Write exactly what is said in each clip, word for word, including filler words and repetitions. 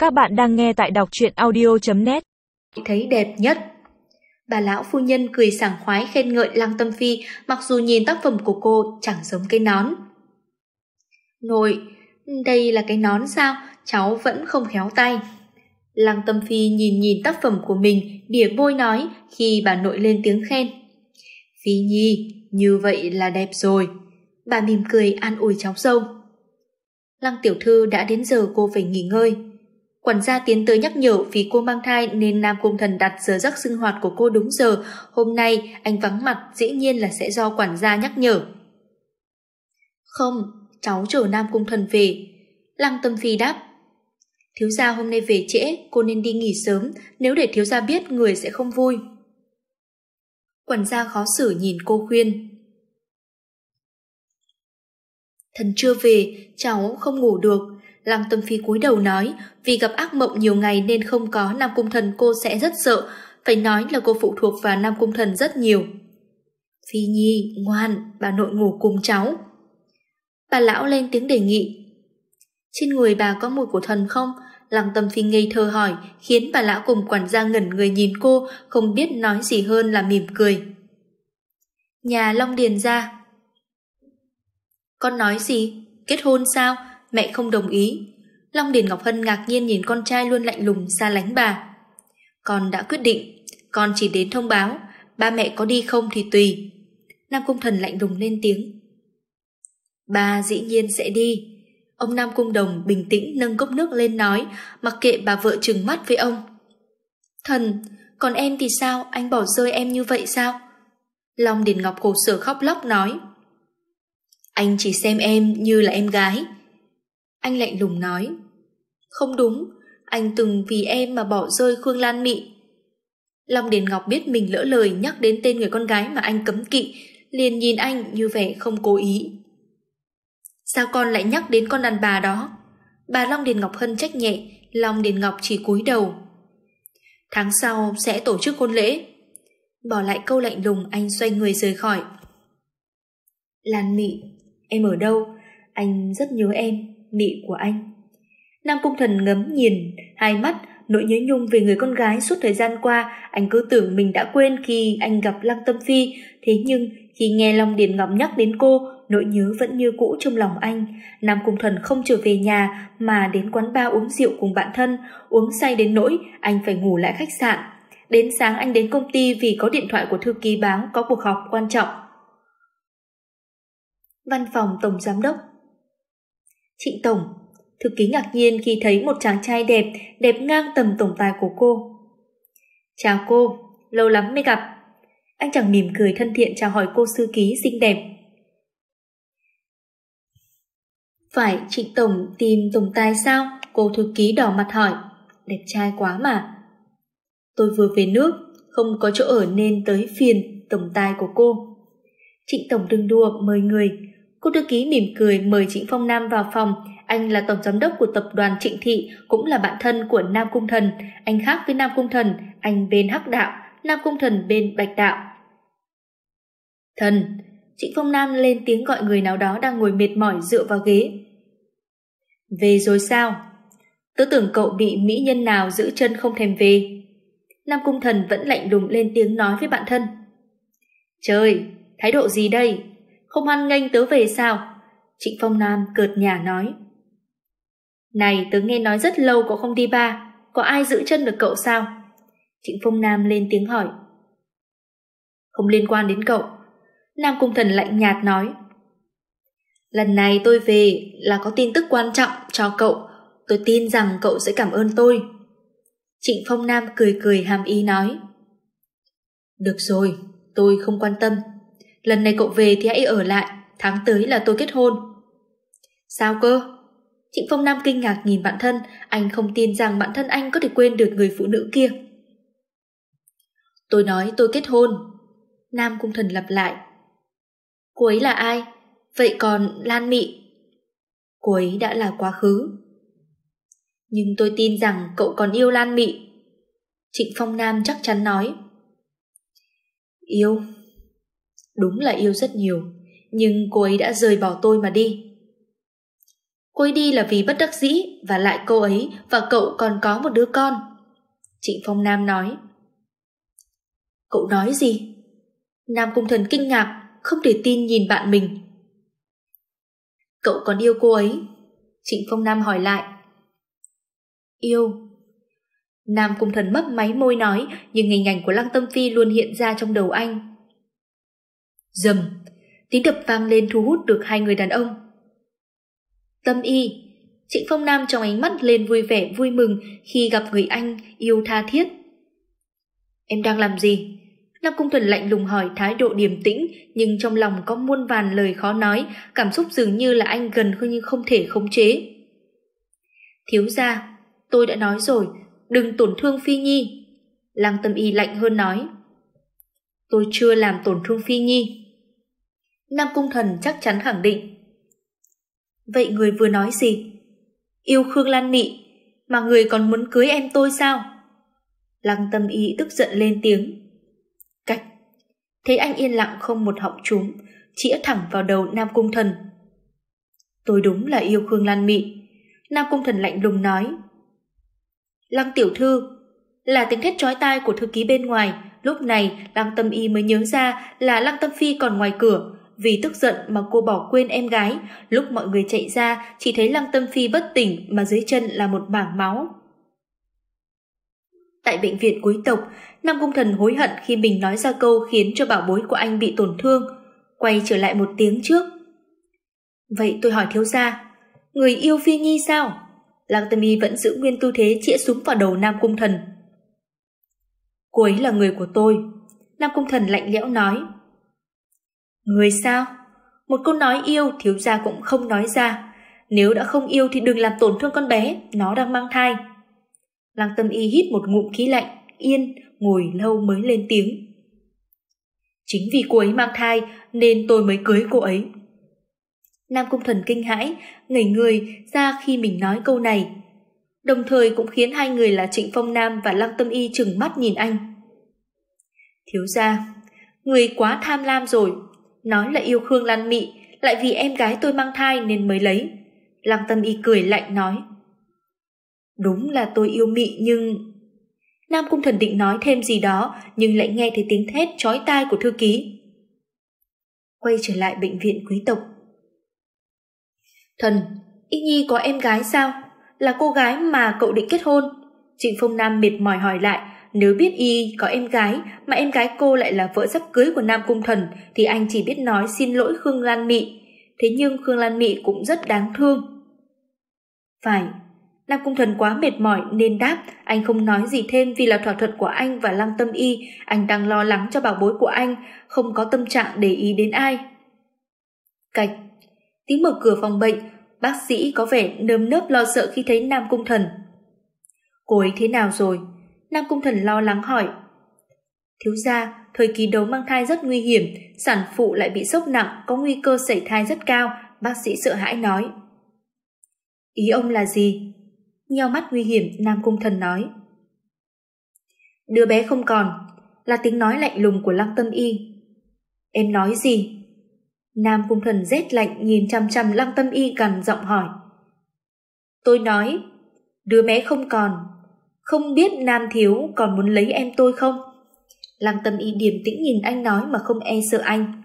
Các bạn đang nghe tại đọc truyện audio chấm net. Thấy đẹp nhất. Bà lão phu nhân cười sảng khoái khen ngợi Lăng Tâm Phi, mặc dù nhìn tác phẩm của cô chẳng giống cái nón. Nội, đây là cái nón sao? Cháu vẫn không khéo tay. Lăng Tâm Phi nhìn nhìn tác phẩm của mình, bỉa môi nói khi bà nội lên tiếng khen. Phi Nhi, như vậy là đẹp rồi. Bà mỉm cười an ủi cháu dâu. Lăng tiểu thư đã đến giờ cô phải nghỉ ngơi. Quản gia tiến tới nhắc nhở vì cô mang thai nên Nam Cung Thần đặt giờ giấc sinh hoạt của cô đúng giờ. Hôm nay anh vắng mặt, dĩ nhiên là sẽ do quản gia nhắc nhở. Không, cháu chờ Nam Cung Thần về. Lăng Tâm Phi đáp. Thiếu gia hôm nay về trễ, cô nên đi nghỉ sớm, nếu để thiếu gia biết người sẽ không vui. Quản gia khó xử nhìn cô khuyên. Thần chưa về, cháu không ngủ được. Lăng Tâm Phi cúi đầu nói, vì gặp ác mộng nhiều ngày nên không có Nam Cung Thần cô sẽ rất sợ, phải nói là cô phụ thuộc vào Nam Cung Thần rất nhiều. Phi Nhi, ngoan, bà nội ngủ cùng cháu. Bà lão lên tiếng đề nghị. Trên người bà có mùi của thần không? Lăng Tâm Phi ngây thơ hỏi, khiến bà lão cùng quản gia ngẩn người nhìn cô, không biết nói gì hơn là mỉm cười. Nhà Long Điền ra. Con nói gì? Kết hôn sao? Mẹ không đồng ý. Long Điền Ngọc Hân ngạc nhiên nhìn con trai luôn lạnh lùng xa lánh bà. Con đã quyết định, con chỉ đến thông báo, ba mẹ có đi không thì tùy. Nam Cung Thần lạnh lùng lên tiếng. Ba dĩ nhiên sẽ đi. Ông Nam Cung Đồng bình tĩnh nâng cốc nước lên nói, mặc kệ bà vợ trừng mắt với ông. Thần, còn em thì sao? Anh bỏ rơi em như vậy sao? Long Điền Ngọc khổ sở khóc lóc nói. Anh chỉ xem em như là em gái. Anh lạnh lùng nói. Không đúng, anh từng vì em mà bỏ rơi Khương Lan Mị. Long Điền Ngọc biết mình lỡ lời nhắc đến tên người con gái mà anh cấm kỵ, liền nhìn anh như vẻ không cố ý. Sao con lại nhắc đến con đàn bà đó? Bà Long Điền Ngọc Hân trách nhẹ. Long Điền Ngọc chỉ cúi đầu. Tháng sau sẽ tổ chức hôn lễ. Bỏ lại câu lạnh lùng, anh xoay người rời khỏi. Lan Mị, em ở đâu? Anh rất nhớ em, Mị của anh. Nam Cung Thần ngấm nhìn hai mắt, nỗi nhớ nhung về người con gái suốt thời gian qua. Anh cứ tưởng mình đã quên khi anh gặp Lăng Tâm Phi, thế nhưng khi nghe Long Điền Ngọc nhắc đến cô, nỗi nhớ vẫn như cũ trong lòng anh. Nam Cung Thần không trở về nhà mà đến quán bar uống rượu cùng bạn thân, uống say đến nỗi anh phải ngủ lại khách sạn. Đến sáng anh đến công ty vì có điện thoại của thư ký báo có cuộc họp quan trọng. Văn phòng Tổng Giám đốc. Trịnh Tổng. Thư ký ngạc nhiên khi thấy một chàng trai đẹp, đẹp ngang tầm tổng tài của cô. Chào cô, lâu lắm mới gặp. Anh chàng mỉm cười thân thiện chào hỏi cô thư ký xinh đẹp. Phải Trịnh Tổng tìm tổng tài sao? Cô thư ký đỏ mặt hỏi. Đẹp trai quá mà. Tôi vừa về nước, không có chỗ ở nên tới phiền tổng tài của cô. Trịnh Tổng đừng đùa, mời người. Cô thư ký mỉm cười mời Trịnh Phong Nam vào phòng. Anh là tổng giám đốc của tập đoàn Trịnh Thị, cũng là bạn thân của Nam Cung Thần. Anh khác với Nam Cung Thần, anh bên hắc đạo, Nam Cung Thần bên bạch đạo. Thần, Trịnh Phong Nam lên tiếng gọi người nào đó đang ngồi mệt mỏi dựa vào ghế. Về rồi sao? Tớ tưởng cậu bị mỹ nhân nào giữ chân không thèm về. Nam Cung Thần vẫn lạnh lùng lên tiếng nói với bạn thân. Trời, thái độ gì đây? Không hoan nghênh tớ về sao? Trịnh Phong Nam cợt nhả nói. Này, tớ nghe nói rất lâu cậu không đi bar, có ai giữ chân được cậu sao? Trịnh Phong Nam lên tiếng hỏi. Không liên quan đến cậu. Nam Cung Thần lạnh nhạt nói. Lần này tôi về là có tin tức quan trọng cho cậu, tôi tin rằng cậu sẽ cảm ơn tôi. Trịnh Phong Nam cười cười hàm ý nói. Được rồi, tôi không quan tâm. Lần này cậu về thì hãy ở lại, tháng tới là tôi kết hôn. Sao cơ? Trịnh Phong Nam kinh ngạc nhìn bạn thân, anh không tin rằng bạn thân anh có thể quên được người phụ nữ kia. Tôi nói tôi kết hôn. Nam Cung Thần lặp lại. Cô ấy là ai? Vậy còn Lan Mị? Cô ấy đã là quá khứ. Nhưng tôi tin rằng cậu còn yêu Lan Mị. Trịnh Phong Nam chắc chắn nói. Yêu? Đúng là yêu rất nhiều, nhưng cô ấy đã rời bỏ tôi mà đi. Cô ấy đi là vì bất đắc dĩ, và lại cô ấy và cậu còn có một đứa con. Trịnh Phong Nam nói. Cậu nói gì? Nam Cung Thần kinh ngạc, không thể tin nhìn bạn mình. Cậu còn yêu cô ấy? Trịnh Phong Nam hỏi lại. Yêu. Nam Cung Thần mấp máy môi nói, nhưng hình ảnh của Lăng Tâm Phi luôn hiện ra trong đầu anh. Rầm, tiếng đập vang lên thu hút được hai người đàn ông. Tâm Y. Trịnh Phong Nam trong ánh mắt lên vui vẻ vui mừng khi gặp người anh yêu tha thiết. Em đang làm gì? Nam Cung Thần lạnh lùng hỏi, thái độ điềm tĩnh, nhưng trong lòng có muôn vàn lời khó nói, cảm xúc dường như là anh gần hơn nhưng không thể khống chế. Thiếu gia, tôi đã nói rồi, đừng tổn thương Phi Nhi. Lăng Tâm Y lạnh hơn nói. Tôi chưa làm tổn thương Phi Nhi. Nam Cung Thần chắc chắn khẳng định. Vậy người vừa nói gì? Yêu Khương Lan Mị, mà người còn muốn cưới em tôi sao? Lăng Tâm Y tức giận lên tiếng. Cách. Thấy anh yên lặng không một họng trúng, chĩa thẳng vào đầu Nam Cung Thần. Tôi đúng là yêu Khương Lan Mị. Nam Cung Thần lạnh lùng nói. Lăng tiểu thư. Là tiếng thét chói tai của thư ký bên ngoài. Lúc này Lăng Tâm Y mới nhớ ra là Lăng Tâm Phi còn ngoài cửa. Vì tức giận mà cô bỏ quên em gái. Lúc mọi người chạy ra, chỉ thấy Lăng Tâm Phi bất tỉnh, mà dưới chân là một mảng máu. Tại bệnh viện quý tộc, Nam Cung Thần hối hận khi mình nói ra câu khiến cho bảo bối của anh bị tổn thương. Quay trở lại một tiếng trước. Vậy tôi hỏi thiếu gia, người yêu Phi Nhi sao? Lăng Tâm Y vẫn giữ nguyên tư thế chĩa súng vào đầu Nam Cung Thần. Cô ấy là người của tôi. Nam Cung Thần lạnh lẽo nói. Người sao? Một câu nói yêu thiếu gia cũng không nói ra. Nếu đã không yêu thì đừng làm tổn thương con bé, nó đang mang thai. Lăng Tâm Y hít một ngụm khí lạnh, yên, ngồi lâu mới lên tiếng. Chính vì cô ấy mang thai nên tôi mới cưới cô ấy. Nam Cung Thần kinh hãi, ngây người ra khi mình nói câu này. Đồng thời cũng khiến hai người là Trịnh Phong Nam và Lăng Tâm Y trừng mắt nhìn anh. Thiếu gia, người quá tham lam rồi. Nói là yêu Khương Lan Mị, lại vì em gái tôi mang thai nên mới lấy. Lăng Tâm Y cười lạnh nói. Đúng là tôi yêu Mị nhưng... Nam Cung Thần định nói thêm gì đó, nhưng lại nghe thấy tiếng thét chói tai của thư ký. Quay trở lại bệnh viện quý tộc. Thần, Y Nhi có em gái sao? Là cô gái mà cậu định kết hôn? Trịnh Phong Nam mệt mỏi hỏi lại. Nếu biết Y có em gái, mà em gái cô lại là vợ sắp cưới của Nam Cung Thần, thì anh chỉ biết nói xin lỗi Khương Lan Mị. Thế nhưng Khương Lan Mị cũng rất đáng thương. Phải. Nam Cung Thần quá mệt mỏi nên đáp. Anh không nói gì thêm vì là thỏa thuận của anh và Lăng Tâm Y. Anh đang lo lắng cho bảo bối của anh, không có tâm trạng để ý đến ai. Cạch. Tiếng mở cửa phòng bệnh. Bác sĩ có vẻ nơm nớp lo sợ khi thấy Nam Cung Thần. Cô ấy thế nào rồi? Nam Cung Thần lo lắng hỏi. Thiếu gia, thời kỳ đầu mang thai rất nguy hiểm, sản phụ lại bị sốc nặng, có nguy cơ sảy thai rất cao, bác sĩ sợ hãi nói. Ý ông là gì? Nheo mắt nguy hiểm, Nam Cung Thần nói. Đứa bé không còn, là tiếng nói lạnh lùng của Lăng Tâm Y. Em nói gì? Nam Cung Thần rét lạnh nhìn chằm chằm Lăng Tâm Y gằn giọng hỏi. Tôi nói, đứa bé không còn, không biết Nam thiếu còn muốn lấy em tôi không? Lăng Tâm Y điềm tĩnh nhìn anh nói mà không e sợ anh.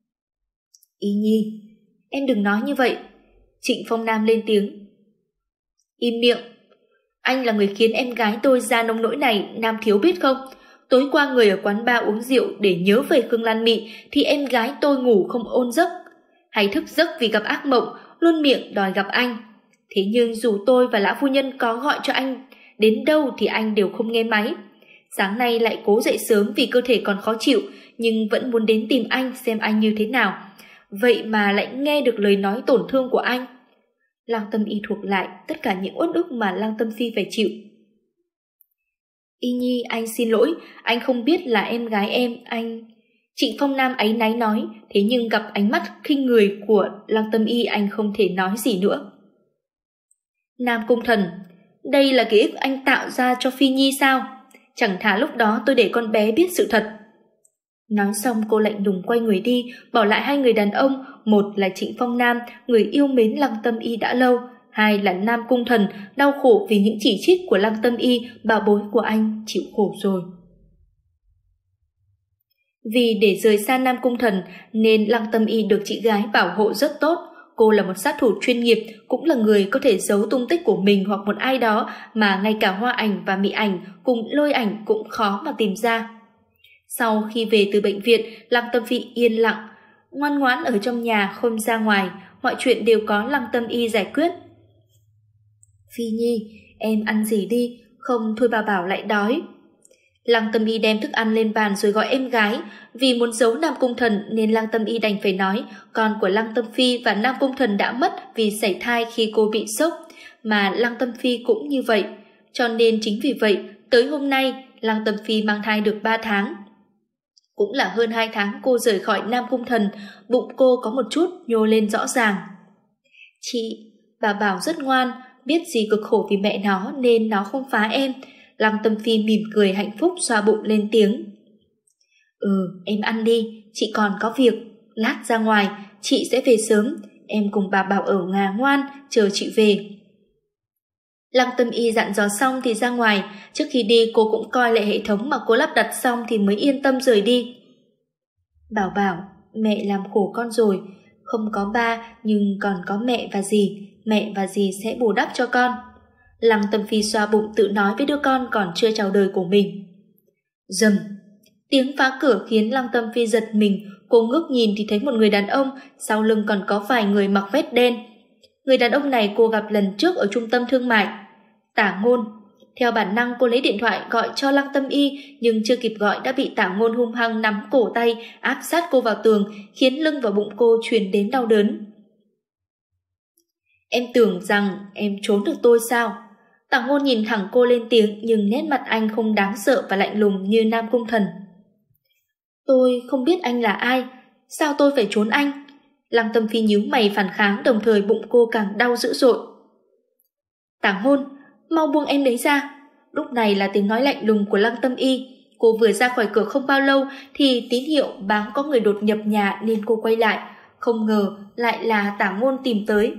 Y Nhi, em đừng nói như vậy. Trịnh Phong Nam lên tiếng. Im miệng. Anh là người khiến em gái tôi ra nông nỗi này, Nam thiếu biết không? Tối qua người ở quán bar uống rượu để nhớ về Khương Lan Mị thì em gái tôi ngủ không ôn giấc, hay thức giấc vì gặp ác mộng, luôn miệng đòi gặp anh. Thế nhưng dù tôi và lão phu nhân có gọi cho anh đến đâu thì anh đều không nghe máy. Sáng nay lại cố dậy sớm vì cơ thể còn khó chịu, nhưng vẫn muốn đến tìm anh xem anh như thế nào. Vậy mà lại nghe được lời nói tổn thương của anh. Lăng Tâm Y thuộc lại tất cả những uất ức mà Lăng Tâm Phi phải chịu. Y Nhi, anh xin lỗi, anh không biết là em gái em, anh... Trịnh Phong Nam áy náy nói, thế nhưng gặp ánh mắt khinh người của Lăng Tâm Y anh không thể nói gì nữa. Nam Cung Thần, đây là ký ức anh tạo ra cho Phi Nhi sao? Chẳng thà lúc đó tôi để con bé biết sự thật. Nói xong cô lạnh lùng quay người đi, bỏ lại hai người đàn ông, một là Trịnh Phong Nam, người yêu mến Lăng Tâm Y đã lâu, hai là Nam Cung Thần đau khổ vì những chỉ trích của Lăng Tâm Y, bảo bối của anh chịu khổ rồi. Vì để rời xa Nam Cung Thần nên Lăng Tâm Y được chị gái bảo hộ rất tốt. Cô là một sát thủ chuyên nghiệp, cũng là người có thể giấu tung tích của mình hoặc một ai đó mà ngay cả Hoa Ảnh và Mị Ảnh cùng Lôi Ảnh cũng khó mà tìm ra. Sau khi về từ bệnh viện, Lăng Tâm Phi yên lặng, ngoan ngoãn ở trong nhà không ra ngoài, mọi chuyện đều có Lăng Tâm Y giải quyết. Phi Nhi, em ăn gì đi, không thôi bà Bảo lại đói. Lăng Tâm Y đem thức ăn lên bàn rồi gọi em gái. Vì muốn giấu Nam Cung Thần nên Lăng Tâm Y đành phải nói con của Lăng Tâm Phi và Nam Cung Thần đã mất vì sảy thai khi cô bị sốc, mà Lăng Tâm Phi cũng như vậy. Cho nên chính vì vậy, tới hôm nay Lăng Tâm Phi mang thai được ba tháng. Cũng là hơn hai tháng cô rời khỏi Nam Cung Thần, bụng cô có một chút nhô lên rõ ràng. Chị, bà Bảo rất ngoan, biết gì cực khổ vì mẹ nó nên nó không phá em. Lăng Tâm Phi mỉm cười hạnh phúc xoa bụng lên tiếng. Ừ, em ăn đi, chị còn có việc, lát ra ngoài, chị sẽ về sớm, em cùng bà Bảo ở nhà ngoan, chờ chị về. Lăng Tâm Y dặn dò xong thì ra ngoài, trước khi đi cô cũng coi lại hệ thống mà cô lắp đặt xong thì mới yên tâm rời đi. Bảo Bảo, mẹ làm khổ con rồi, không có ba nhưng còn có mẹ và dì, mẹ và dì sẽ bù đắp cho con. Lăng Tâm Phi xoa bụng tự nói với đứa con còn chưa chào đời của mình. Rầm, tiếng phá cửa khiến Lăng Tâm Phi giật mình, cô ngước nhìn thì thấy một người đàn ông, sau lưng còn có vài người mặc vest đen. Người đàn ông này cô gặp lần trước ở trung tâm thương mại. Tả Ngôn. Theo bản năng cô lấy điện thoại gọi cho Lăng Tâm Y, nhưng chưa kịp gọi đã bị Tả Ngôn hung hăng nắm cổ tay, áp sát cô vào tường, khiến lưng và bụng cô truyền đến đau đớn. Em tưởng rằng em trốn được tôi sao? Tả Ngôn nhìn thẳng cô lên tiếng, nhưng nét mặt anh không đáng sợ và lạnh lùng như Nam Cung Thần. Tôi không biết anh là ai, sao tôi phải trốn anh? Lăng Tâm Phi nhíu mày phản kháng, đồng thời bụng cô càng đau dữ dội. Tả Ngôn, mau buông em đấy ra. Lúc này là tiếng nói lạnh lùng của Lăng Tâm Y. Cô vừa ra khỏi cửa không bao lâu thì tín hiệu báo có người đột nhập nhà nên cô quay lại. Không ngờ lại là Tả Ngôn tìm tới.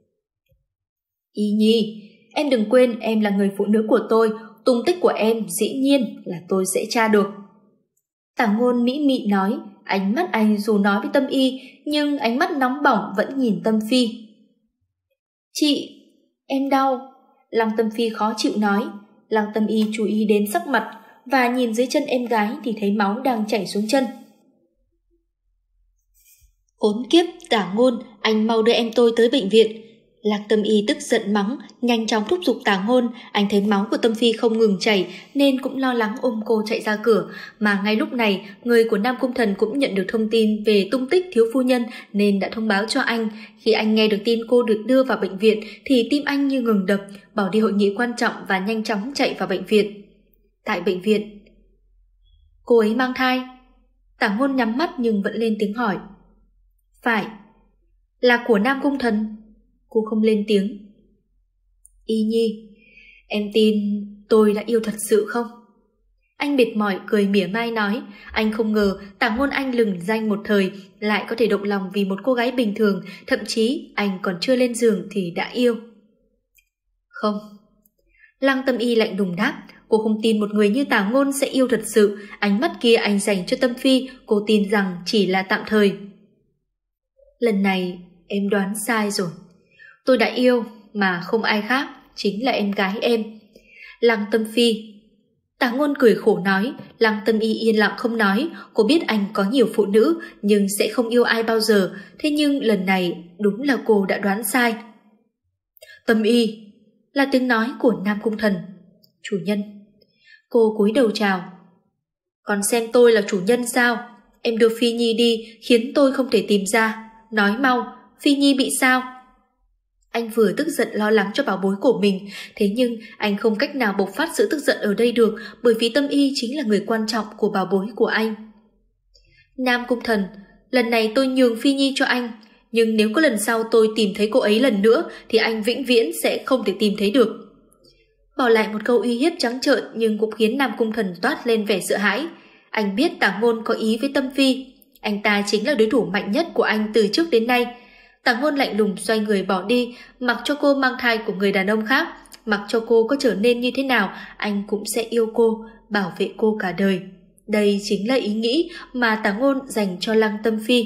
Y Nhi, em đừng quên em là người phụ nữ của tôi, tung tích của em dĩ nhiên là tôi sẽ tra được. Tả Ngôn mỹ mị nói, ánh mắt anh dù nói với Tâm Y nhưng ánh mắt nóng bỏng vẫn nhìn Tâm Phi. Chị, em đau. Lăng Tâm Phi khó chịu nói. Lăng Tâm Y chú ý đến sắc mặt và nhìn dưới chân em gái thì thấy máu đang chảy xuống chân. Khốn kiếp, Tả Ngôn, anh mau đưa em tôi tới bệnh viện. Lăng Tâm Y tức giận mắng, nhanh chóng thúc giục Tả Ngôn. Anh thấy máu của Tâm Phi không ngừng chảy nên cũng lo lắng ôm cô chạy ra cửa. Mà ngay lúc này, người của Nam Cung Thần cũng nhận được thông tin về tung tích thiếu phu nhân nên đã thông báo cho anh. Khi anh nghe được tin cô được đưa vào bệnh viện thì tim anh như ngừng đập, bỏ đi hội nghị quan trọng và nhanh chóng chạy vào bệnh viện. Tại bệnh viện, cô ấy mang thai. Tả Ngôn nhắm mắt nhưng vẫn lên tiếng hỏi. Phải, là của Nam Cung Thần. Cô không lên tiếng. Y Nhi, em tin tôi đã yêu thật sự không? Anh mệt mỏi cười mỉa mai nói. Anh không ngờ Tả Ngôn anh lừng danh một thời lại có thể động lòng vì một cô gái bình thường, thậm chí anh còn chưa lên giường thì đã yêu. Không. Lăng Tâm Y lạnh lùng đáp. Cô không tin một người như Tả Ngôn sẽ yêu thật sự. Ánh mắt kia anh dành cho Tâm Phi, cô tin rằng chỉ là tạm thời. Lần này em đoán sai rồi. Tôi đã yêu mà không ai khác, chính là em gái em. Lăng Tâm Phi. Tả Ngôn cười khổ nói. Lăng Tâm Y yên lặng không nói. Cô biết anh có nhiều phụ nữ nhưng sẽ không yêu ai bao giờ. Thế nhưng lần này đúng là cô đã đoán sai. Tâm Y. Là tiếng nói của Nam Cung Thần. Chủ nhân. Cô cúi đầu chào. Còn xem tôi là chủ nhân sao? Em đưa Phi Nhi đi khiến tôi không thể tìm ra. Nói mau, Phi Nhi bị sao? Anh vừa tức giận lo lắng cho bảo bối của mình, thế nhưng anh không cách nào bộc phát sự tức giận ở đây được, bởi vì Tâm Y chính là người quan trọng của bảo bối của anh. Nam Cung Thần, lần này tôi nhường Phi Nhi cho anh, nhưng nếu có lần sau tôi tìm thấy cô ấy lần nữa thì anh vĩnh viễn sẽ không thể tìm thấy được. Bỏ lại một câu uy hiếp trắng trợn nhưng cũng khiến Nam Cung Thần toát lên vẻ sợ hãi. Anh biết Tả Ngôn có ý với Tâm Phi, anh ta chính là đối thủ mạnh nhất của anh từ trước đến nay. Tả Ngôn lạnh lùng xoay người bỏ đi, mặc cho cô mang thai của người đàn ông khác, mặc cho cô có trở nên như thế nào, anh cũng sẽ yêu cô, bảo vệ cô cả đời. Đây chính là ý nghĩ mà Tả Ngôn dành cho Lăng Tâm Phi.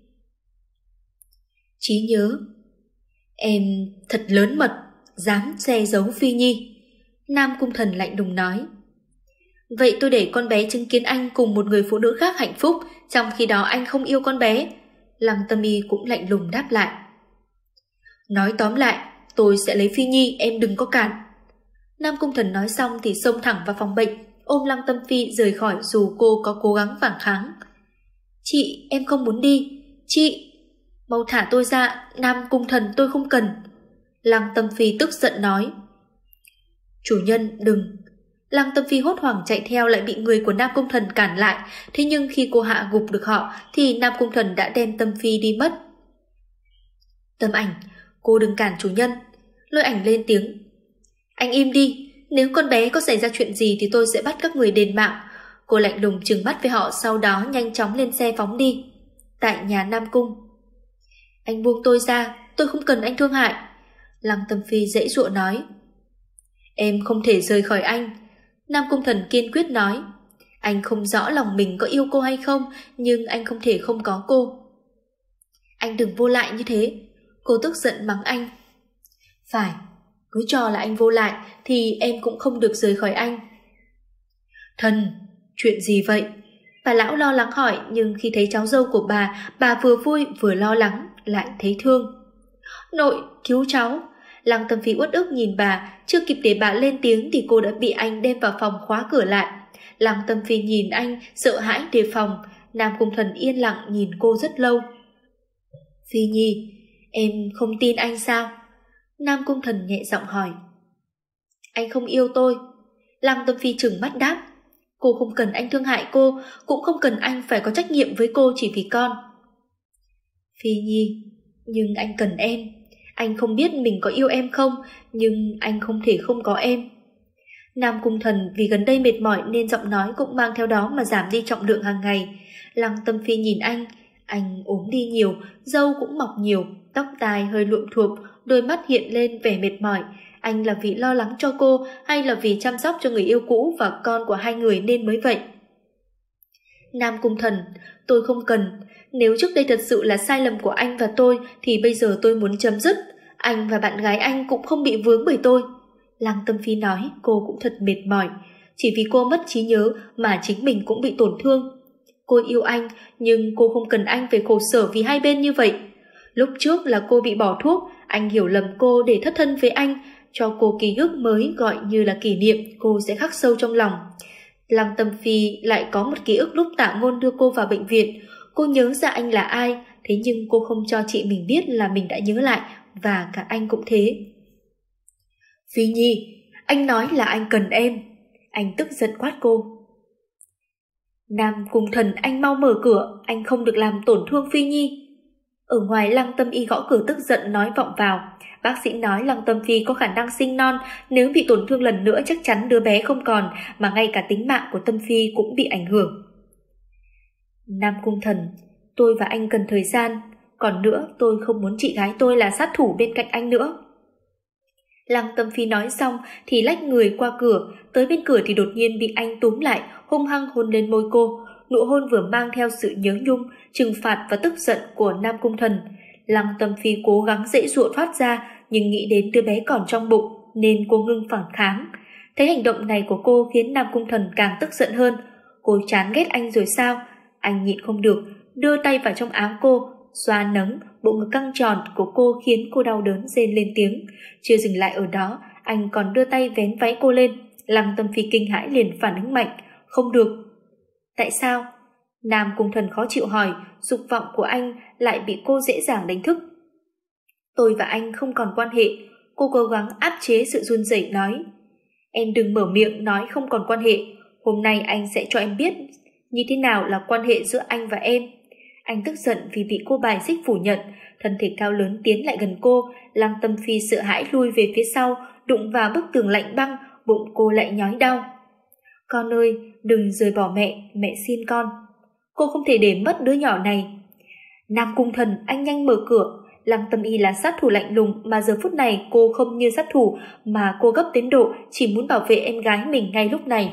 Trí nhớ. Em thật lớn mật, dám che giấu Phi Nhi. Nam Cung Thần lạnh lùng nói. Vậy tôi để con bé chứng kiến anh cùng một người phụ nữ khác hạnh phúc, trong khi đó anh không yêu con bé. Lăng Tâm Y cũng lạnh lùng đáp lại. Nói tóm lại, tôi sẽ lấy Phi Nhi, em đừng có cản. Nam Cung Thần nói xong thì xông thẳng vào phòng bệnh, ôm Lăng Tâm Phi rời khỏi dù cô có cố gắng phản kháng. Chị, em không muốn đi. Chị, mau thả tôi ra, Nam Cung Thần tôi không cần. Lăng Tâm Phi tức giận nói. Chủ nhân, đừng. Lăng Tâm Phi hốt hoảng chạy theo, lại bị người của Nam Cung Thần cản lại. Thế nhưng khi cô hạ gục được họ thì Nam Cung Thần đã đem Tâm Phi đi mất. Tâm Ảnh, cô đừng cản chủ nhân. Lôi Ảnh lên tiếng. Anh im đi, nếu con bé có xảy ra chuyện gì thì tôi sẽ bắt các người đền mạng. Cô lạnh lùng trừng mắt với họ, sau đó nhanh chóng lên xe phóng đi. Tại nhà Nam Cung. Anh buông tôi ra, tôi không cần anh thương hại. Lăng Tâm Phi dãy dụa nói. Em không thể rời khỏi anh. Nam Cung Thần kiên quyết nói. Anh không rõ lòng mình có yêu cô hay không, nhưng anh không thể không có cô. Anh đừng vô lại như thế. Cô tức giận mắng anh. Phải, cứ cho là anh vô lại thì em cũng không được rời khỏi anh. Thần, chuyện gì vậy? Bà lão lo lắng hỏi, nhưng khi thấy cháu dâu của bà, bà vừa vui vừa lo lắng, lại thấy thương. Nội, cứu cháu. Lăng Tâm Phi uất ức nhìn bà, chưa kịp để bà lên tiếng thì cô đã bị anh đem vào phòng khóa cửa lại. Lăng Tâm Phi nhìn anh, sợ hãi đề phòng. Nam Cung Thần yên lặng nhìn cô rất lâu. Phi Nhi, em không tin anh sao? Nam Cung Thần nhẹ giọng hỏi. Anh không yêu tôi. Lăng Tâm Phi trừng mắt đáp. Cô không cần anh thương hại cô, cũng không cần anh phải có trách nhiệm với cô chỉ vì con. Phi Nhi, nhưng anh cần em. Anh không biết mình có yêu em không, nhưng anh không thể không có em. Nam Cung Thần vì gần đây mệt mỏi nên giọng nói cũng mang theo đó mà giảm đi trọng lượng hàng ngày. Lăng Tâm Phi nhìn anh, anh ốm đi nhiều, râu cũng mọc nhiều, tóc tai hơi luộm thuộm, đôi mắt hiện lên vẻ mệt mỏi. Anh là vì lo lắng cho cô hay là vì chăm sóc cho người yêu cũ và con của hai người nên mới vậy? Nam Cung Thần, tôi không cần. Nếu trước đây thật sự là sai lầm của anh và tôi thì bây giờ tôi muốn chấm dứt. Anh và bạn gái anh cũng không bị vướng bởi tôi. Lăng Tâm Phi nói, cô cũng thật mệt mỏi. Chỉ vì cô mất trí nhớ mà chính mình cũng bị tổn thương. Cô yêu anh, nhưng cô không cần anh phải khổ sở vì hai bên như vậy. Lúc trước là cô bị bỏ thuốc, anh hiểu lầm cô để thất thân với anh, cho cô ký ức mới gọi như là kỷ niệm, cô sẽ khắc sâu trong lòng. Lăng Tâm Phi lại có một ký ức lúc Tạ Ngôn đưa cô vào bệnh viện. Cô nhớ ra anh là ai, thế nhưng cô không cho chị mình biết là mình đã nhớ lại, và cả anh cũng thế. Phi Nhi, anh nói là anh cần em. Anh tức giận quát cô. Nam Cung Thần, anh mau mở cửa, anh không được làm tổn thương Phi Nhi. Ở ngoài, Lăng Tâm Y gõ cửa tức giận nói vọng vào. Bác sĩ nói Lăng Tâm Phi có khả năng sinh non, nếu bị tổn thương lần nữa chắc chắn đứa bé không còn, mà ngay cả tính mạng của Tâm Phi cũng bị ảnh hưởng. Nam Cung Thần, tôi và anh cần thời gian, còn nữa tôi không muốn chị gái tôi là sát thủ bên cạnh anh nữa. Lăng Tâm Phi nói xong thì lách người qua cửa, tới bên cửa thì đột nhiên bị anh túm lại, hung hăng hôn lên môi cô. Nụ hôn vừa mang theo sự nhớ nhung, trừng phạt và tức giận của Nam Cung Thần. Lăng Tâm Phi cố gắng dễ dụa thoát ra, nhưng nghĩ đến đứa bé còn trong bụng nên cô ngưng phản kháng. Thấy hành động này của cô khiến Nam Cung Thần càng tức giận hơn. Cô chán ghét anh rồi sao? Anh nhịn không được, đưa tay vào trong áo cô, xoa nắng, bộ ngực căng tròn của cô khiến cô đau đớn rên lên tiếng. Chưa dừng lại ở đó, anh còn đưa tay vén váy cô lên. Lăng Tâm Phi kinh hãi liền phản ứng mạnh. Không được. Tại sao? Nam Cung Thần khó chịu hỏi, dục vọng của anh lại bị cô dễ dàng đánh thức. Tôi và anh không còn quan hệ. Cô cố gắng áp chế sự run rẩy nói. Em đừng mở miệng nói không còn quan hệ. Hôm nay anh sẽ cho em biết như thế nào là quan hệ giữa anh và em. Anh tức giận vì bị cô bài xích phủ nhận. Thân thể cao lớn tiến lại gần cô. Lăng Tâm Phi sợ hãi lui về phía sau, đụng vào bức tường lạnh băng, bụng cô lại nhói đau. Con ơi, đừng rời bỏ mẹ, mẹ xin con. Cô không thể để mất đứa nhỏ này. Nam Cung Thần, anh nhanh mở cửa. Lăng Tâm Y là sát thủ lạnh lùng mà giờ phút này cô không như sát thủ mà cô gấp đến độ chỉ muốn bảo vệ em gái mình ngay lúc này.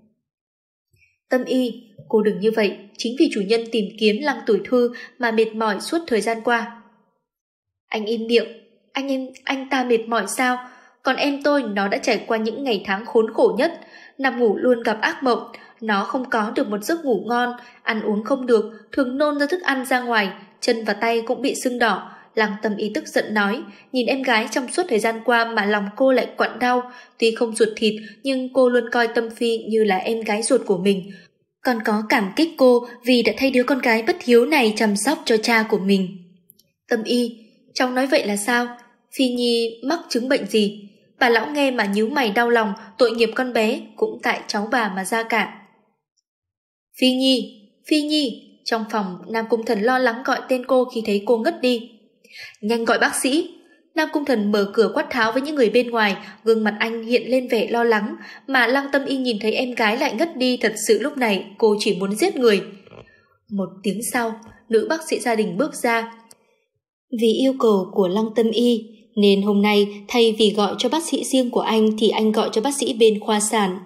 Tâm Y, cô đừng như vậy, chính vì chủ nhân tìm kiếm Lăng Tuổi Thư mà mệt mỏi suốt thời gian qua. Anh im miệng, anh em anh ta mệt mỏi sao? Còn em tôi nó đã trải qua những ngày tháng khốn khổ nhất, nằm ngủ luôn gặp ác mộng, nó không có được một giấc ngủ ngon, ăn uống không được, thường nôn ra thức ăn ra ngoài, chân và tay cũng bị sưng đỏ. Lăng Tâm Y tức giận nói, nhìn em gái trong suốt thời gian qua mà lòng cô lại quặn đau, tuy không ruột thịt nhưng cô luôn coi Tâm Phi như là em gái ruột của mình. Còn có cảm kích cô vì đã thay đứa con gái bất hiếu này chăm sóc cho cha của mình. Tâm Y, cháu nói vậy là sao? Phi Nhi mắc chứng bệnh gì? Bà lão nghe mà nhíu mày đau lòng, tội nghiệp con bé cũng tại cháu bà mà ra cả. Phi Nhi, Phi Nhi. Trong phòng, Nam Cung Thần lo lắng gọi tên cô khi thấy cô ngất đi. Nhanh gọi bác sĩ. Nam Cung Thần mở cửa quát tháo với những người bên ngoài, gương mặt anh hiện lên vẻ lo lắng, mà Lăng Tâm Y nhìn thấy em gái lại ngất đi, thật sự lúc này cô chỉ muốn giết người. Một tiếng sau, nữ bác sĩ gia đình bước ra. Vì yêu cầu của Lăng Tâm Y, nên hôm nay thay vì gọi cho bác sĩ riêng của anh thì anh gọi cho bác sĩ bên khoa sản.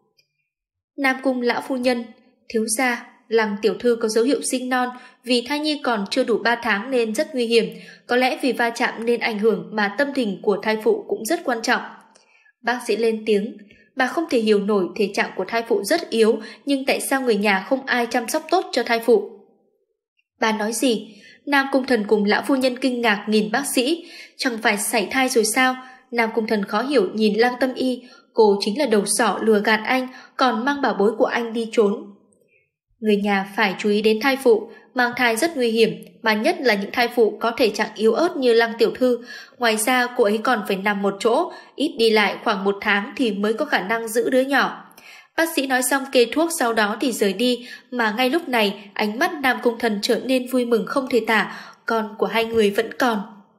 Nam Cung lão phu nhân, thiếu gia, Lăng tiểu thư có dấu hiệu sinh non, vì thai nhi còn chưa đủ ba tháng nên rất nguy hiểm, có lẽ vì va chạm nên ảnh hưởng mà tâm tình của thai phụ cũng rất quan trọng. Bác sĩ lên tiếng, bà không thể hiểu nổi thể trạng của thai phụ rất yếu, nhưng tại sao người nhà không ai chăm sóc tốt cho thai phụ? Bà nói gì? Nam Cung Thần cùng lão phu nhân kinh ngạc nhìn bác sĩ, chẳng phải sảy thai rồi sao? Nam Cung Thần khó hiểu nhìn Lăng Tâm Y, cô chính là đầu sỏ lừa gạt anh, còn mang bảo bối của anh đi trốn. Người nhà phải chú ý đến thai phụ, mang thai rất nguy hiểm, mà nhất là những thai phụ có thể trạng yếu ớt như Lăng tiểu thư. Ngoài ra cô ấy còn phải nằm một chỗ, ít đi lại khoảng một tháng thì mới có khả năng giữ đứa nhỏ. Bác sĩ nói xong kê thuốc sau đó thì rời đi, mà ngay lúc này ánh mắt Nam Cung Thần trở nên vui mừng không thể tả, con của hai người vẫn còn.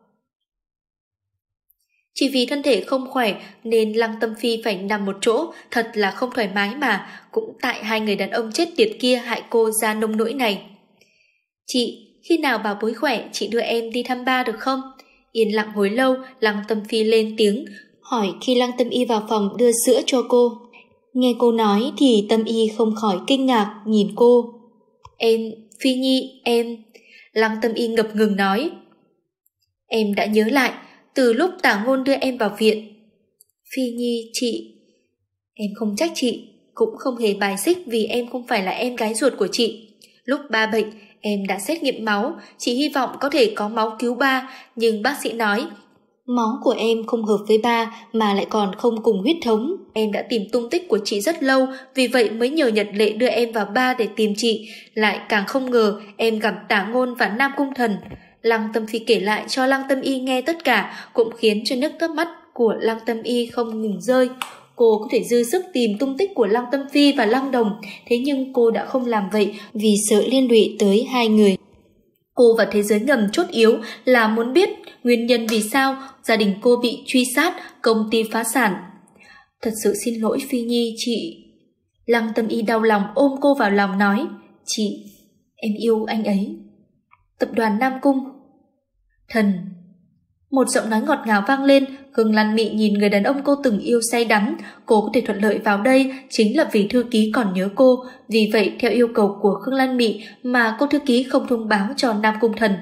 Chỉ vì thân thể không khỏe nên Lăng Tâm Phi phải nằm một chỗ, thật là không thoải mái mà, cũng tại hai người đàn ông chết tiệt kia hại cô ra nông nỗi này. Chị, khi nào bảo bối khỏe chị đưa em đi thăm ba được không? Yên lặng hồi lâu, Lăng Tâm Phi lên tiếng, hỏi khi Lăng Tâm Y vào phòng đưa sữa cho cô. Nghe cô nói thì Tâm Y không khỏi kinh ngạc nhìn cô. Em, Phi Nhi, em... Lăng Tâm Y ngập ngừng nói. Em đã nhớ lại, từ lúc Tả Ngôn đưa em vào viện. Phi Nhi, chị... Em không trách chị, cũng không hề bài xích vì em không phải là em gái ruột của chị. Lúc ba bệnh, em đã xét nghiệm máu, chỉ hy vọng có thể có máu cứu ba, nhưng bác sĩ nói máu của em không hợp với ba mà lại còn không cùng huyết thống. Em đã tìm tung tích của chị rất lâu, vì vậy mới nhờ Nhật Lệ đưa em vào ba để tìm chị. Lại càng không ngờ em gặp Tả Ngôn và Nam Cung Thần. Lăng Tâm Phi kể lại cho Lăng Tâm Y nghe tất cả, cũng khiến cho nước nước mắt của Lăng Tâm Y không ngừng rơi. Cô có thể dư sức tìm tung tích của Lăng Tâm Phi và Lăng Đồng, thế nhưng cô đã không làm vậy vì sợ liên lụy tới hai người. Cô và thế giới ngầm chốt yếu là muốn biết nguyên nhân vì sao gia đình cô bị truy sát, công ty phá sản. Thật sự xin lỗi Phi Nhi, chị... Lăng Tâm Y đau lòng ôm cô vào lòng nói, chị, em yêu anh ấy. Tập đoàn Nam Cung. Thần. Một giọng nói ngọt ngào vang lên, Khương Lan Mị nhìn người đàn ông cô từng yêu say đắm. Cô có thể thuận lợi vào đây chính là vì thư ký còn nhớ cô, vì vậy theo yêu cầu của Khương Lan Mị mà cô thư ký không thông báo cho Nam Cung Thần.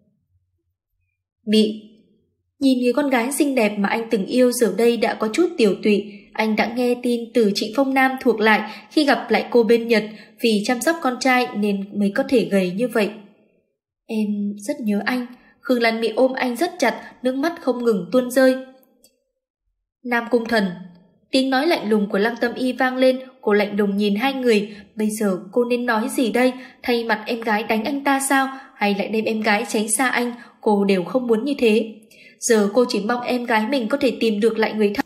Mị, nhìn người con gái xinh đẹp mà anh từng yêu giờ đây đã có chút tiểu tụy. Anh đã nghe tin từ Trịnh Phong Nam thuộc lại khi gặp lại cô bên Nhật, vì chăm sóc con trai nên mới có thể gầy như vậy. Em rất nhớ anh. Khương Lan Mị ôm anh rất chặt, nước mắt không ngừng tuôn rơi. Nam Cung Thần. Tiếng nói lạnh lùng của Lăng Tâm Y vang lên, cô lạnh lùng nhìn hai người. Bây giờ cô nên nói gì đây? Thay mặt em gái đánh anh ta sao? Hay lại đem em gái tránh xa anh? Cô đều không muốn như thế. Giờ cô chỉ mong em gái mình có thể tìm được lại người thân.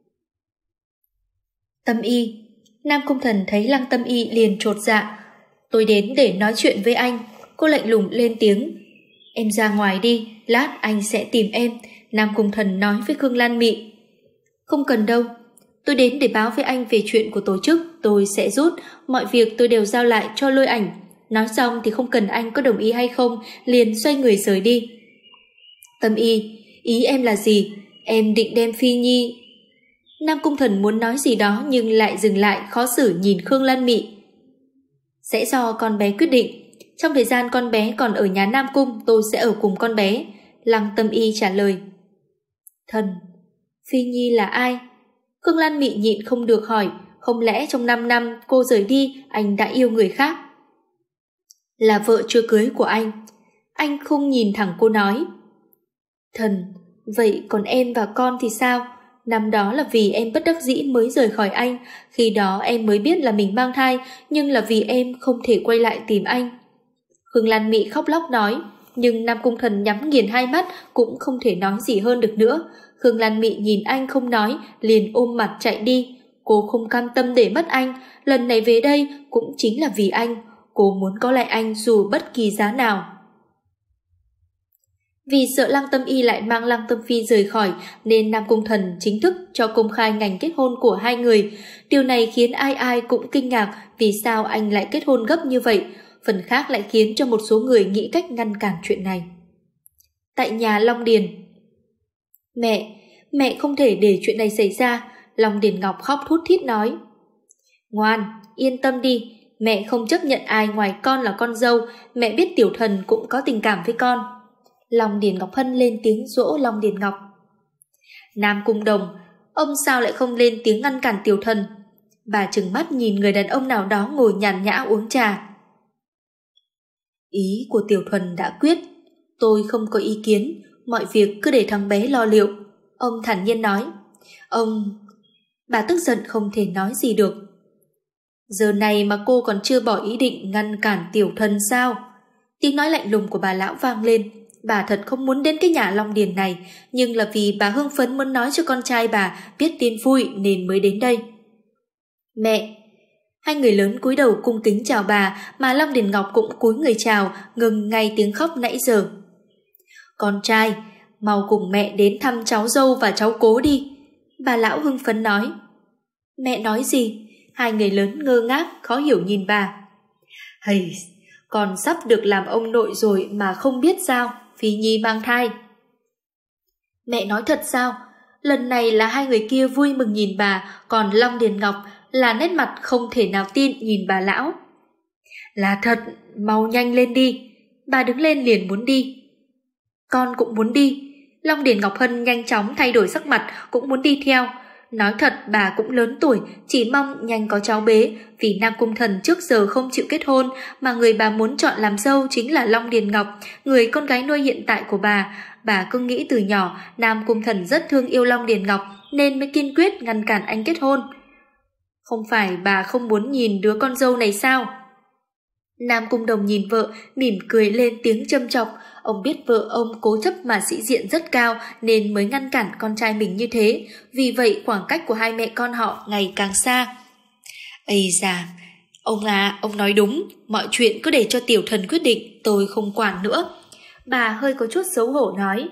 Tâm Y. Nam Cung Thần thấy Lăng Tâm Y liền chột dạ. Tôi đến để nói chuyện với anh. Cô lạnh lùng lên tiếng. Em ra ngoài đi, lát anh sẽ tìm em. Nam Cung Thần nói với Khương Lan Mị. Không cần đâu, tôi đến để báo với anh về chuyện của tổ chức, tôi sẽ rút, mọi việc tôi đều giao lại cho Lôi Ảnh. Nói xong thì không cần anh có đồng ý hay không, liền xoay người rời đi. Tâm Y, ý em là gì? Em định đem Phi Nhi... Nam Cung Thần muốn nói gì đó nhưng lại dừng lại, khó xử nhìn Khương Lan Mị. Sẽ do con bé quyết định. Trong thời gian con bé còn ở nhà Nam Cung, tôi sẽ ở cùng con bé. Lăng Tâm Y trả lời. Thần, Phi Nhi là ai? Khương Lan Mị nhịn không được hỏi, không lẽ trong năm năm cô rời đi, anh đã yêu người khác? Là vợ chưa cưới của anh. Anh không nhìn thẳng cô nói. Thần, vậy còn em và con thì sao? Năm đó là vì em bất đắc dĩ mới rời khỏi anh, khi đó em mới biết là mình mang thai, nhưng là vì em không thể quay lại tìm anh. Khương Lan Mị khóc lóc nói, nhưng Nam Cung Thần nhắm nghiền hai mắt cũng không thể nói gì hơn được nữa. Khương Lan Mị nhìn anh không nói, liền ôm mặt chạy đi. Cô không cam tâm để mất anh, lần này về đây cũng chính là vì anh. Cô muốn có lại anh dù bất kỳ giá nào. Vì sợ Lăng Tâm Y lại mang Lăng Tâm Phi rời khỏi nên Nam Cung Thần chính thức cho công khai ngành kết hôn của hai người. Điều này khiến ai ai cũng kinh ngạc vì sao anh lại kết hôn gấp như vậy. Phần khác lại khiến cho một số người nghĩ cách ngăn cản chuyện này. Tại nhà Long Điền. Mẹ, mẹ không thể để chuyện này xảy ra. Long Điền Ngọc khóc thút thít nói. Ngoan, yên tâm đi, mẹ không chấp nhận ai ngoài con là con dâu. Mẹ biết Tiểu Thần cũng có tình cảm với con. Long Điền Ngọc Hân lên tiếng dỗ Long Điền Ngọc. Nam Cung Đồng, ông sao lại không lên tiếng ngăn cản Tiểu Thần? Bà trừng mắt nhìn người đàn ông nào đó ngồi nhàn nhã uống trà. Ý của Tiểu Thuần đã quyết, tôi không có ý kiến, mọi việc cứ để thằng bé lo liệu. Ông thản nhiên nói. Ông... Bà tức giận không thể nói gì được. Giờ này mà cô còn chưa bỏ ý định ngăn cản Tiểu Thần sao? Tiếng nói lạnh lùng của bà lão vang lên. Bà thật không muốn đến cái nhà Long Điền này, nhưng là vì bà hưng phấn muốn nói cho con trai bà biết tin vui nên mới đến đây. Mẹ! Hai người lớn cúi đầu cung kính chào bà, mà Long Điền Ngọc cũng cúi người chào, ngừng ngay tiếng khóc nãy giờ. Con trai, mau cùng mẹ đến thăm cháu dâu và cháu cố đi. Bà lão hưng phấn nói. Mẹ nói gì? Hai người lớn ngơ ngác, khó hiểu nhìn bà. Hây, con sắp được làm ông nội rồi mà không biết sao? Phi Nhi mang thai. Mẹ nói thật sao? Lần này là hai người kia vui mừng nhìn bà, còn Long Điền Ngọc là nét mặt không thể nào tin nhìn bà lão. Là thật, mau nhanh lên đi. Bà đứng lên liền muốn đi. Con cũng muốn đi. Long Điền Ngọc Hân nhanh chóng thay đổi sắc mặt, cũng muốn đi theo. Nói thật bà cũng lớn tuổi, chỉ mong nhanh có cháu bế, vì Nam Cung Thần trước giờ không chịu kết hôn, mà người bà muốn chọn làm dâu chính là Long Điền Ngọc, người con gái nuôi hiện tại của bà. Bà cứ nghĩ từ nhỏ Nam Cung Thần rất thương yêu Long Điền Ngọc nên mới kiên quyết ngăn cản anh kết hôn. Không phải bà không muốn nhìn đứa con dâu này sao? Nam Cung Đồng nhìn vợ, mỉm cười lên tiếng châm chọc. Ông biết vợ ông cố chấp mà sĩ diện rất cao nên mới ngăn cản con trai mình như thế. Vì vậy khoảng cách của hai mẹ con họ ngày càng xa. Ây da, ông à, ông nói đúng. Mọi chuyện cứ để cho Tiểu Thần quyết định, tôi không quản nữa. Bà hơi có chút xấu hổ nói.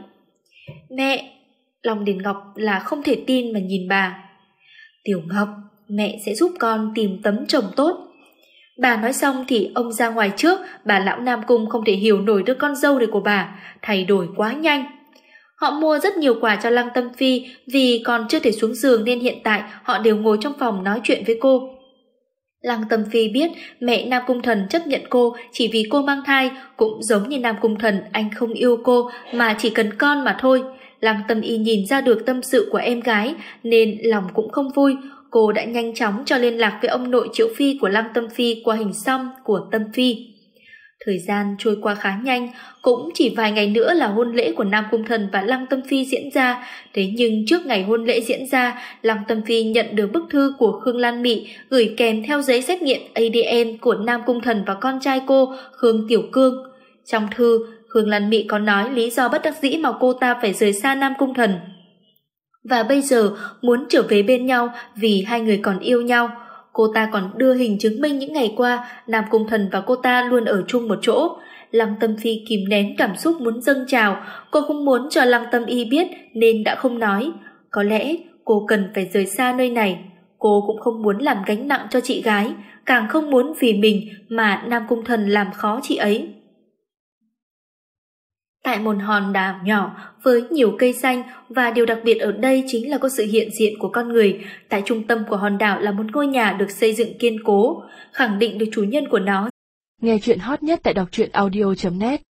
Mẹ! Long Điền Ngọc là không thể tin mà nhìn bà. Tiểu Ngọc, mẹ sẽ giúp con tìm tấm chồng tốt. Bà nói xong thì ông ra ngoài trước. Bà lão Nam Cung không thể hiểu nổi đứa con dâu này của bà, thay đổi quá nhanh. Họ mua rất nhiều quà cho Lăng Tâm Phi, vì còn chưa thể xuống giường nên hiện tại họ đều ngồi trong phòng nói chuyện với cô. Lăng Tâm Phi biết mẹ Nam Cung Thần chấp nhận cô chỉ vì cô mang thai, cũng giống như Nam Cung Thần, anh không yêu cô mà chỉ cần con mà thôi. Lăng Tâm Y nhìn ra được tâm sự của em gái nên lòng cũng không vui. Cô đã nhanh chóng cho liên lạc với ông nội Triệu Phi của Lăng Tâm Phi qua hình xăm của Tâm Phi. Thời gian trôi qua khá nhanh, cũng chỉ vài ngày nữa là hôn lễ của Nam Cung Thần và Lăng Tâm Phi diễn ra. Thế nhưng trước ngày hôn lễ diễn ra, Lăng Tâm Phi nhận được bức thư của Khương Lan Mị gửi kèm theo giấy xét nghiệm a đê en của Nam Cung Thần và con trai cô, Khương Tiểu Cương. Trong thư, Khương Lan Mị có nói lý do bất đắc dĩ mà cô ta phải rời xa Nam Cung Thần. Và bây giờ muốn trở về bên nhau vì hai người còn yêu nhau. Cô ta còn đưa hình chứng minh những ngày qua Nam Cung Thần và cô ta luôn ở chung một chỗ. Lăng Tâm Phi kìm nén cảm xúc muốn dâng trào. Cô không muốn cho Lăng Tâm Y biết nên đã không nói. Có lẽ cô cần phải rời xa nơi này. Cô cũng không muốn làm gánh nặng cho chị gái, càng không muốn vì mình mà Nam Cung Thần làm khó chị ấy. tại một hòn đảo nhỏ với nhiều cây xanh, và điều đặc biệt ở đây chính là có sự hiện diện của con người. Tại trung tâm của hòn đảo là một ngôi nhà được xây dựng kiên cố, khẳng định được chủ nhân của nó. Nghe chuyện hot nhất tại đọc truyện audio chấm net.